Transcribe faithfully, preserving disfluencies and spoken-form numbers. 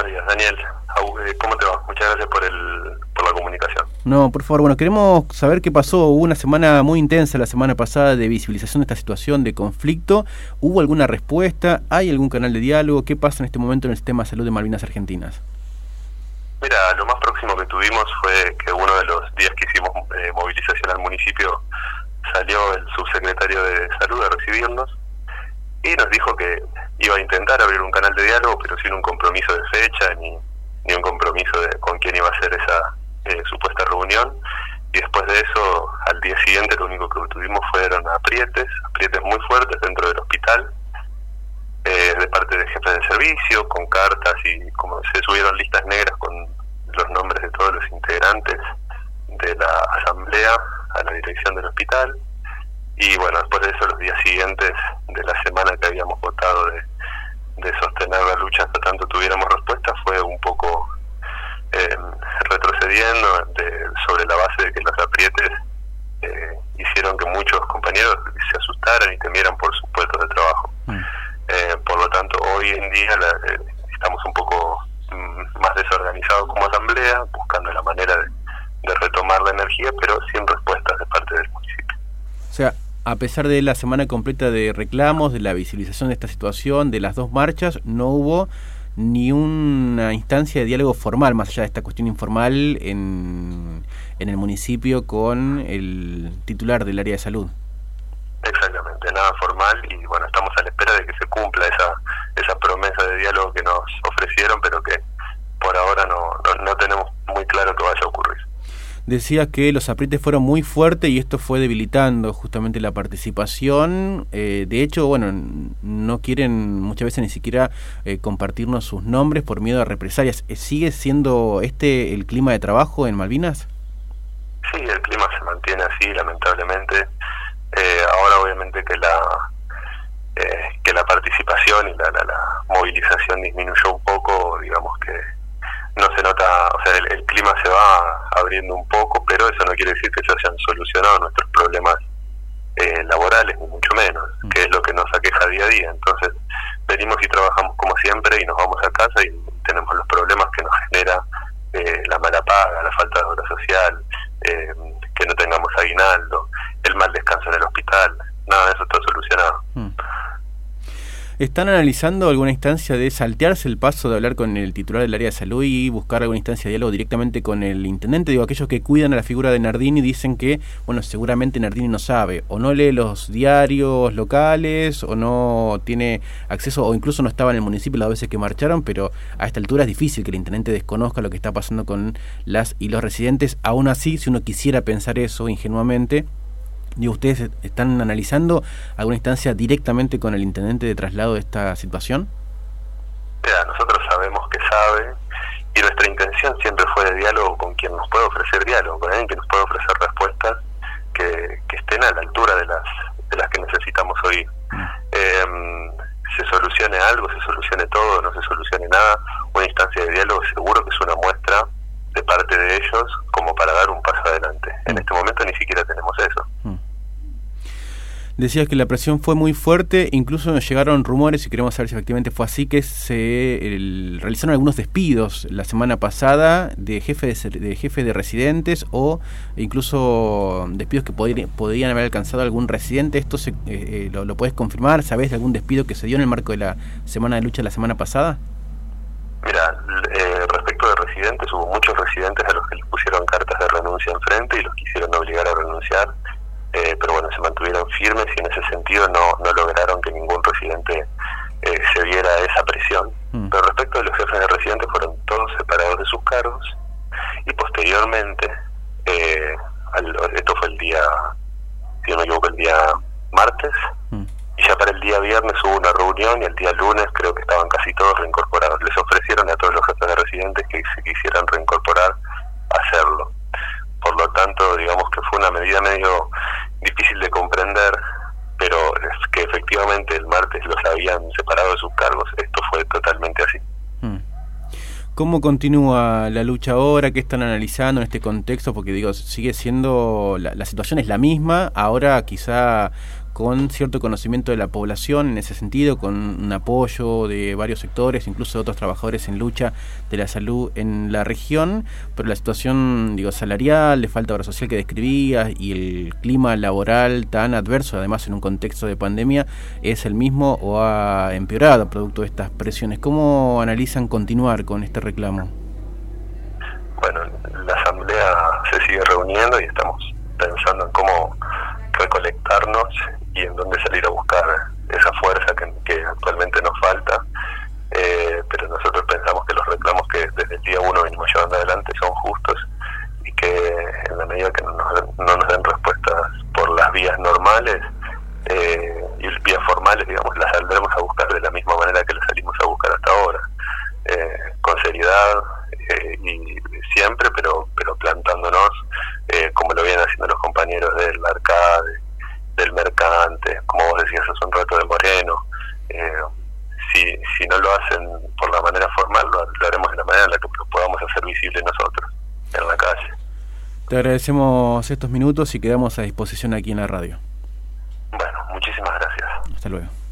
Buenos días, Daniel. ¿Cómo te va? Muchas gracias por el por la comunicación. No, por favor, bueno, queremos saber qué pasó. Hubo una semana muy intensa la semana pasada de visibilización de esta situación de conflicto. ¿Hubo alguna respuesta? ¿Hay algún canal de diálogo? ¿Qué pasa en este momento en el sistema de salud de Malvinas Argentinas? Mira, lo más próximo que tuvimos fue que uno de los días que hicimos eh, movilización al municipio salió el subsecretario de Salud a recibirnos y nos dijo que iba a intentar abrir un canal de diálogo, pero sin un compromiso de fecha ni, ni un compromiso de con quién iba a ser esa eh, supuesta reunión. Y después de eso, al día siguiente, lo único que tuvimos fueron aprietes, aprietes muy fuertes dentro del hospital, eh, de parte de jefes de servicio, con cartas y como se subieron listas negras con los nombres de todos los integrantes de la asamblea a la dirección del hospital. Y bueno, después de eso, los días siguientes de la semana que habíamos votado de, de sostener la lucha hasta tanto tuviéramos respuesta, fue un poco eh, retrocediendo de, sobre la base de que los aprietes eh, hicieron que muchos compañeros se asustaran y temieran por sus puestos de trabajo. Mm. Eh, por lo tanto, hoy en día la, eh, estamos un poco mm, más desorganizados como asamblea, buscando la manera de, de retomar la energía, pero sin respuestas de parte del municipio. O sea, a pesar de la semana completa de reclamos, de la visibilización de esta situación, de las dos marchas, no hubo ni una instancia de diálogo formal, más allá de esta cuestión informal en, en el municipio con el titular del área de salud. Exactamente, nada formal, y bueno, estamos a la espera de que se cumpla esa esa promesa de diálogo que nos ofrecieron, pero que por ahora no, no, no tenemos muy claro que vaya a ocurrir. Decías que los aprietes fueron muy fuertes y esto fue debilitando justamente la participación. Eh, de hecho, bueno, no quieren muchas veces ni siquiera eh, compartirnos sus nombres por miedo a represalias. ¿Sigue siendo este el clima de trabajo en Malvinas? Sí, el clima se mantiene así, lamentablemente. Eh, ahora obviamente que la eh, que la participación y la, la, la movilización disminuyó un poco, digamos que no se nota, o sea, el, el clima se va abriendo un poco, pero eso no quiere decir que se hayan solucionado nuestros problemas eh, laborales, ni mucho menos, mm. que es lo que nos aqueja día a día. Entonces, venimos y trabajamos como siempre y nos vamos a casa y tenemos los problemas que nos genera eh, la mala paga, la falta de obra social, eh, que no tengamos aguinaldo, el mal descanso en el hospital, nada de eso está solucionado. Mm. ¿Están analizando alguna instancia de saltearse el paso de hablar con el titular del área de salud y buscar alguna instancia de diálogo directamente con el intendente? Digo, aquellos que cuidan a la figura de Nardini dicen que, bueno, seguramente Nardini no sabe, o no lee los diarios locales, o no tiene acceso, o incluso no estaba en el municipio las veces que marcharon, pero a esta altura es difícil que el intendente desconozca lo que está pasando con las y los residentes. Aún así, si uno quisiera pensar eso ingenuamente, digo, ¿ustedes están analizando alguna instancia directamente con el intendente de traslado de esta situación? Mira, nosotros sabemos que sabe y nuestra intención siempre fue de diálogo con quien nos puede ofrecer diálogo, con alguien que nos puede ofrecer respuestas que, que estén a la altura de las de las que necesitamos oír. Mm. Eh, se solucione algo, se solucione todo, no se solucione nada, una instancia de diálogo seguro que es una muestra de parte de ellos como para dar un paso adelante. Mm. En este momento ni siquiera tenemos eso. Mm. Decías que la presión fue muy fuerte, incluso nos llegaron rumores, y queremos saber si efectivamente fue así, que se el, realizaron algunos despidos la semana pasada de jefes de, de jefe de residentes, o incluso despidos que podrían, podrían haber alcanzado algún residente. ¿Esto se, eh, lo, lo puedes confirmar? ¿Sabés de algún despido que se dio en el marco de la semana de lucha la semana pasada? Mira, eh, respecto de residentes, hubo muchos residentes a los que les pusieron cartas de renuncia enfrente y los quisieron obligar a renunciar. Eh, pero bueno, se mantuvieron firmes y en ese sentido no, no lograron que ningún residente eh, se viera esa presión. Mm. Pero respecto de los jefes de residentes, fueron todos separados de sus cargos y posteriormente, eh, al, esto fue el día, si no me equivoco, el día martes, mm. y ya para el día viernes hubo una reunión y el día lunes creo que estaban casi todos reincorporados. Les ofrecieron a todos los jefes de residentes que se quisieran reincorporar a hacerlo. Por lo tanto, digamos que fue una medida medio difícil de comprender, pero es que efectivamente el martes los habían separado de sus cargos. Esto fue totalmente así. ¿Cómo continúa la lucha ahora? ¿Qué están analizando en este contexto? Porque digo, sigue siendo, la, la situación es la misma, ahora quizá con cierto conocimiento de la población en ese sentido, con un apoyo de varios sectores, incluso de otros trabajadores en lucha de la salud en la región, pero la situación, digo, salarial, de falta de obra social que describías y el clima laboral tan adverso, además en un contexto de pandemia, ¿es el mismo o ha empeorado producto de estas presiones? ¿Cómo analizan continuar con este reclamo? Bueno, la asamblea se sigue reuniendo y estamos pensando en cómo recolectarnos y en dónde salir a buscar esa fuerza que, que actualmente nos falta, eh, pero nosotros pensamos que los reclamos que desde el día uno venimos llevando adelante son justos y que en la medida que no nos, no nos den respuestas por las vías normales eh, y vías formales, digamos, las saldremos a buscar de la misma manera que las salimos a buscar hasta ahora, eh, con seriedad eh, y siempre, pero pero plantándonos eh, como lo vienen haciendo los compañeros del Arcade, del Mercante, como vos decías hace un rato, de Moreno. Eh, si si no lo hacen por la manera formal, lo, lo haremos de la manera en la que lo podamos hacer visible nosotros, en la calle. Te agradecemos estos minutos y quedamos a disposición aquí en la radio. Bueno, muchísimas gracias. Hasta luego.